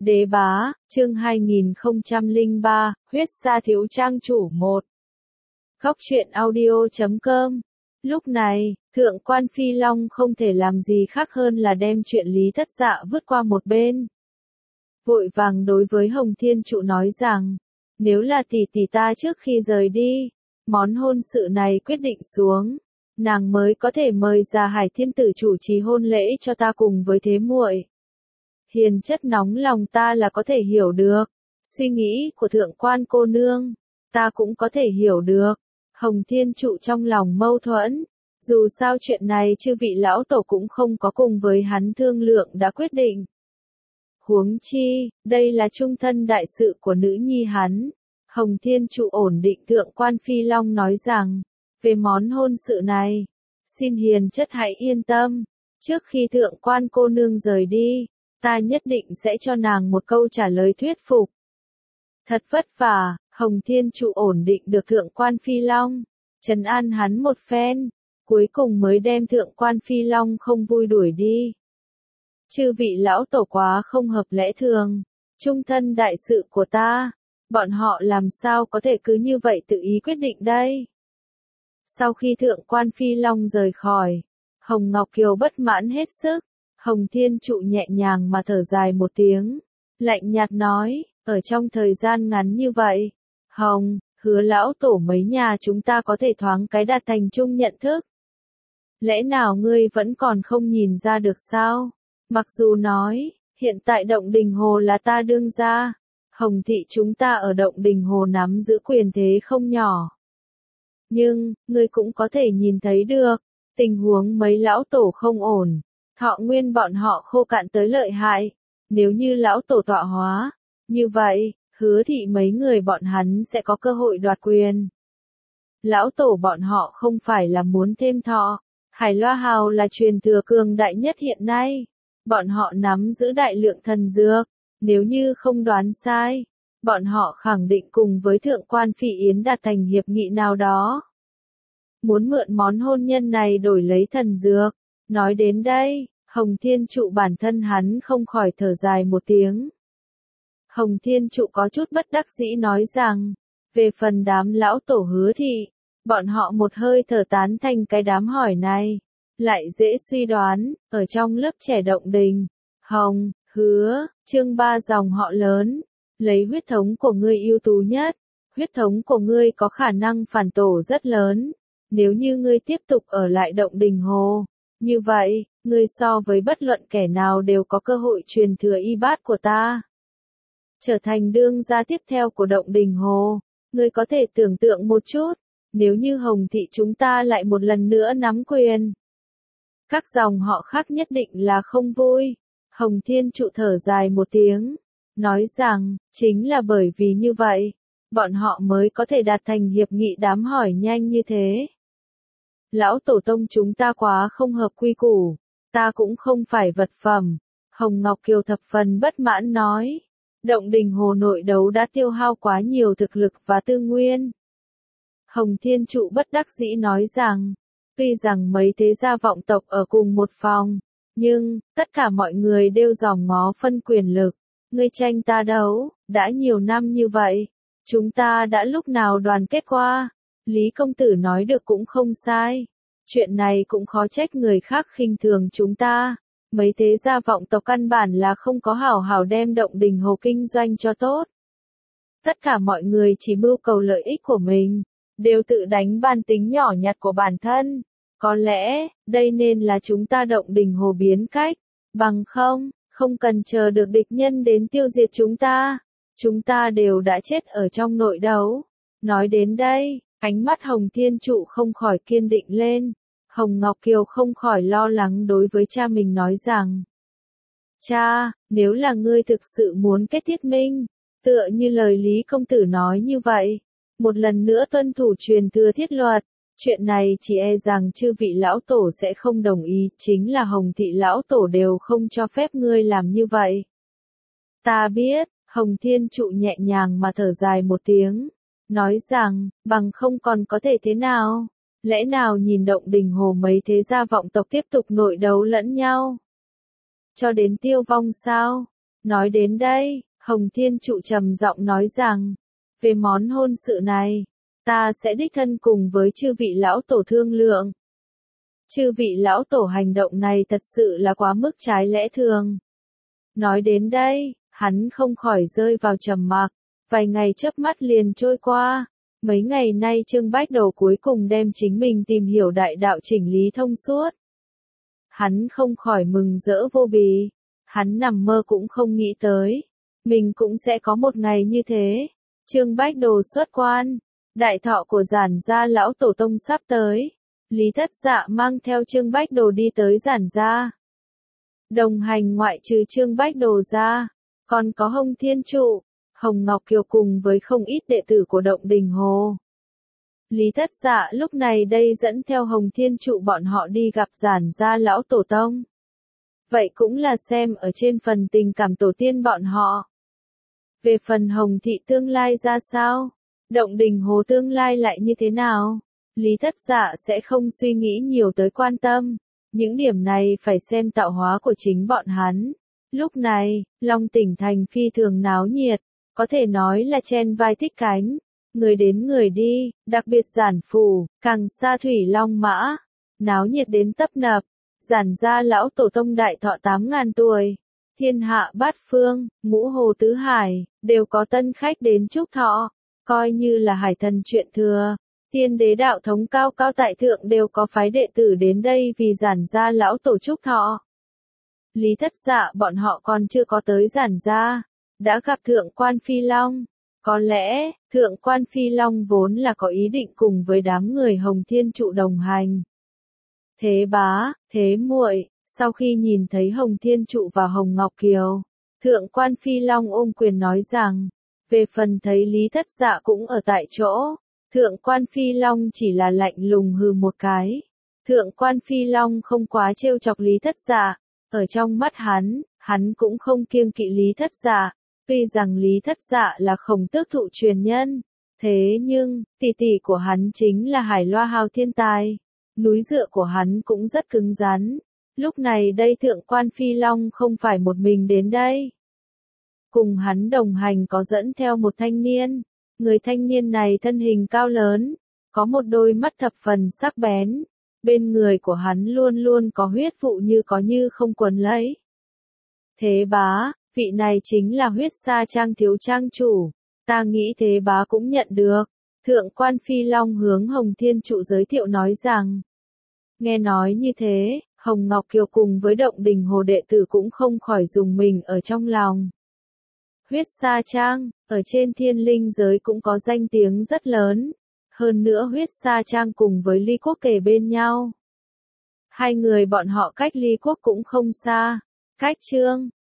Đế bá, chương 2003, huyết sa thiếu trang chủ 1. Góc truyện audio.com. Lúc này, thượng quan Phi Long không thể làm gì khác hơn là đem chuyện Lý Thất Dạ vứt qua một bên. Vội vàng đối với Hồng Thiên Trụ nói rằng, nếu là tỷ tỷ ta trước khi rời đi, món hôn sự này quyết định xuống, nàng mới có thể mời ra Hải Thiên Tử chủ trì hôn lễ cho ta cùng với thế muội. Hiền chất nóng lòng ta là có thể hiểu được, suy nghĩ của thượng quan cô nương, ta cũng có thể hiểu được. Hồng Thiên Trụ trong lòng mâu thuẫn, dù sao chuyện này chư vị lão tổ cũng không có cùng với hắn thương lượng đã quyết định. Huống chi, đây là trung thân đại sự của nữ nhi hắn. Hồng Thiên Trụ ổn định thượng quan Phi Long nói rằng, về món hôn sự này, xin hiền chất hãy yên tâm, trước khi thượng quan cô nương rời đi, ta nhất định sẽ cho nàng một câu trả lời thuyết phục. Thật vất vả, Hồng Thiên Trụ ổn định được thượng quan Phi Long, trấn an hắn một phen, cuối cùng mới đem thượng quan Phi Long không vui đuổi đi. Chư vị lão tổ quá không hợp lẽ thường, trung thân đại sự của ta, bọn họ làm sao có thể cứ như vậy tự ý quyết định đây. Sau khi thượng quan Phi Long rời khỏi, Hồng Ngọc Kiều bất mãn hết sức, Hồng Thiên Trụ nhẹ nhàng mà thở dài một tiếng, lạnh nhạt nói, ở trong thời gian ngắn như vậy, Hồng, Hứa lão tổ mấy nhà chúng ta có thể thoáng cái đạt thành chung nhận thức. Lẽ nào ngươi vẫn còn không nhìn ra được sao? Mặc dù nói, hiện tại Động Đình Hồ là ta đương gia, Hồng thị chúng ta ở Động Đình Hồ nắm giữ quyền thế không nhỏ. Nhưng, ngươi cũng có thể nhìn thấy được, tình huống mấy lão tổ không ổn, thọ nguyên bọn họ khô cạn tới lợi hại, nếu như lão tổ tọa hóa, như vậy, Hứa thị mấy người bọn hắn sẽ có cơ hội đoạt quyền. Lão tổ bọn họ không phải là muốn thêm thọ, Hải Loa Hào là truyền thừa cường đại nhất hiện nay, bọn họ nắm giữ đại lượng thần dược, nếu như không đoán sai, bọn họ khẳng định cùng với thượng quan Phỉ Yến đạt thành hiệp nghị nào đó. Muốn mượn món hôn nhân này đổi lấy thần dược, nói đến đây, Hồng Thiên Trụ bản thân hắn không khỏi thở dài một tiếng. Hồng Thiên Trụ có chút bất đắc dĩ nói rằng, về phần đám lão tổ Hứa thị, bọn họ một hơi thở tán thành cái đám hỏi này, lại dễ suy đoán, ở trong lớp trẻ Động Đình, Hồng, Hứa, chương 3 dòng họ lớn, lấy huyết thống của ngươi ưu tú nhất, huyết thống của ngươi có khả năng phản tổ rất lớn, nếu như ngươi tiếp tục ở lại Động Đình Hồ, như vậy, ngươi so với bất luận kẻ nào đều có cơ hội truyền thừa y bát của ta. Trở thành đương gia tiếp theo của Động Đình Hồ, ngươi có thể tưởng tượng một chút, nếu như Hồng thị chúng ta lại một lần nữa nắm quyền. Các dòng họ khác nhất định là không vui. Hồng Thiên Trụ thở dài một tiếng, nói rằng, chính là bởi vì như vậy, bọn họ mới có thể đạt thành hiệp nghị đám hỏi nhanh như thế. Lão tổ tông chúng ta quá không hợp quy củ, ta cũng không phải vật phẩm. Hồng Ngọc Kiều thập phần bất mãn nói, Động Đình Hồ nội đấu đã tiêu hao quá nhiều thực lực và tư nguyên. Hồng Thiên Trụ bất đắc dĩ nói rằng, tuy rằng mấy thế gia vọng tộc ở cùng một phòng, nhưng, tất cả mọi người đều dòm ngó phân quyền lực, ngươi tranh ta đấu, đã nhiều năm như vậy, chúng ta đã lúc nào đoàn kết qua, Lý công tử nói được cũng không sai, chuyện này cũng khó trách người khác khinh thường chúng ta, mấy thế gia vọng tộc căn bản là không có hảo hảo đem Động Đình Hồ kinh doanh cho tốt. Tất cả mọi người chỉ mưu cầu lợi ích của mình, đều tự đánh bản tính nhỏ nhặt của bản thân. Có lẽ, đây nên là chúng ta Động Đình Hồ biến cách, bằng không cần chờ được địch nhân đến tiêu diệt chúng ta đều đã chết ở trong nội đấu. Nói đến đây, ánh mắt Hồng Thiên Trụ không khỏi kiên định lên, Hồng Ngọc Kiều không khỏi lo lắng đối với cha mình nói rằng, cha, nếu là ngươi thực sự muốn kết thiết minh, tựa như lời Lý công tử nói như vậy, một lần nữa tuân thủ truyền thừa thiết luật, chuyện này chỉ e rằng chư vị lão tổ sẽ không đồng ý, chính là Hồng thị lão tổ đều không cho phép ngươi làm như vậy. Ta biết, Hồng Thiên Trụ nhẹ nhàng mà thở dài một tiếng, nói rằng, bằng không còn có thể thế nào, lẽ nào nhìn Động Đình Hồ mấy thế gia vọng tộc tiếp tục nội đấu lẫn nhau, cho đến tiêu vong sao? Nói đến đây, Hồng Thiên Trụ trầm giọng nói rằng, về món hôn sự này, ta sẽ đích thân cùng với chư vị lão tổ thương lượng. Chư vị lão tổ hành động này thật sự là quá mức trái lẽ thường. Nói đến đây, hắn không khỏi rơi vào trầm mặc, vài ngày chớp mắt liền trôi qua. Mấy ngày nay Trương Bách Đồ cuối cùng đem chính mình tìm hiểu đại đạo chỉnh lý thông suốt. Hắn không khỏi mừng rỡ vô bì, hắn nằm mơ cũng không nghĩ tới, mình cũng sẽ có một ngày như thế. Trương Bách Đồ xuất quan, đại thọ của Giản gia lão tổ tông sắp tới, Lý Thất Dạ mang theo Trương Bách Đồ đi tới Giản gia. Đồng hành ngoại trừ Trương Bách Đồ ra, còn có Hồng Thiên Trụ, Hồng Ngọc Kiều cùng với không ít đệ tử của Động Đình Hồ. Lý Thất Dạ lúc này đây dẫn theo Hồng Thiên Trụ bọn họ đi gặp Giản gia lão tổ tông. Vậy cũng là xem ở trên phần tình cảm tổ tiên bọn họ. Về phần Hồng Thị tương lai ra sao? Động Đình Hồ tương lai lại như thế nào? Lý Thất Dạ sẽ không suy nghĩ nhiều tới quan tâm. Những điểm này phải xem tạo hóa của chính bọn hắn. Lúc này, Long Tỉnh Thành phi thường náo nhiệt, có thể nói là chen vai thích cánh. Người đến người đi, đặc biệt Giản phủ, càng xa Thủy Long Mã. Náo nhiệt đến tấp nập. Giản gia lão tổ tông đại thọ 8.000 tuổi. Thiên hạ bát phương, ngũ hồ tứ hải, đều có tân khách đến chúc thọ. Coi như là hải thần chuyện thừa. Tiên đế đạo thống cao cao tại thượng đều có phái đệ tử đến đây vì Giản gia lão tổ chúc thọ. Lý Thất Dạ bọn họ còn chưa có tới Giản gia, đã gặp Thượng quan Phi Long. Có lẽ, Thượng quan Phi Long vốn là có ý định cùng với đám người Hồng Thiên Trụ đồng hành. Thế bá, thế muội, sau khi nhìn thấy Hồng Thiên Trụ và Hồng Ngọc Kiều, Thượng quan Phi Long ôm quyền nói rằng, về phần thấy Lý Thất Dạ cũng ở tại chỗ, Thượng quan Phi Long chỉ là lạnh lùng hừ một cái. Thượng quan Phi Long không quá trêu chọc Lý Thất Dạ, ở trong mắt hắn cũng không kiêng kỵ Lý Thất Dạ, tuy rằng Lý Thất Dạ là Khổng Tước thụ truyền nhân, thế nhưng, tỷ tỷ của hắn chính là Hải Loa Hào thiên tài, núi dựa của hắn cũng rất cứng rắn. Lúc này đây Thượng quan Phi Long không phải một mình đến đây. Cùng hắn đồng hành có dẫn theo một thanh niên. Người thanh niên này thân hình cao lớn, có một đôi mắt thập phần sắc bén. Bên người của hắn luôn luôn có huyết vụ như có như không quấn lấy. Thế bá, vị này chính là Huyết Sa Trang thiếu trang chủ. Ta nghĩ thế bá cũng nhận được. Thượng quan Phi Long hướng Hồng Thiên Trụ giới thiệu nói rằng. Nghe nói như thế, Hồng Ngọc Kiều cùng với Động Đình Hồ đệ tử cũng không khỏi dùng mình ở trong lòng. Huyết Sa Trang, ở trên thiên linh giới cũng có danh tiếng rất lớn. Hơn nữa Huyết Sa Trang cùng với Ly Quốc kề bên nhau. Hai người bọn họ cách Ly Quốc cũng không xa. Cách Trương,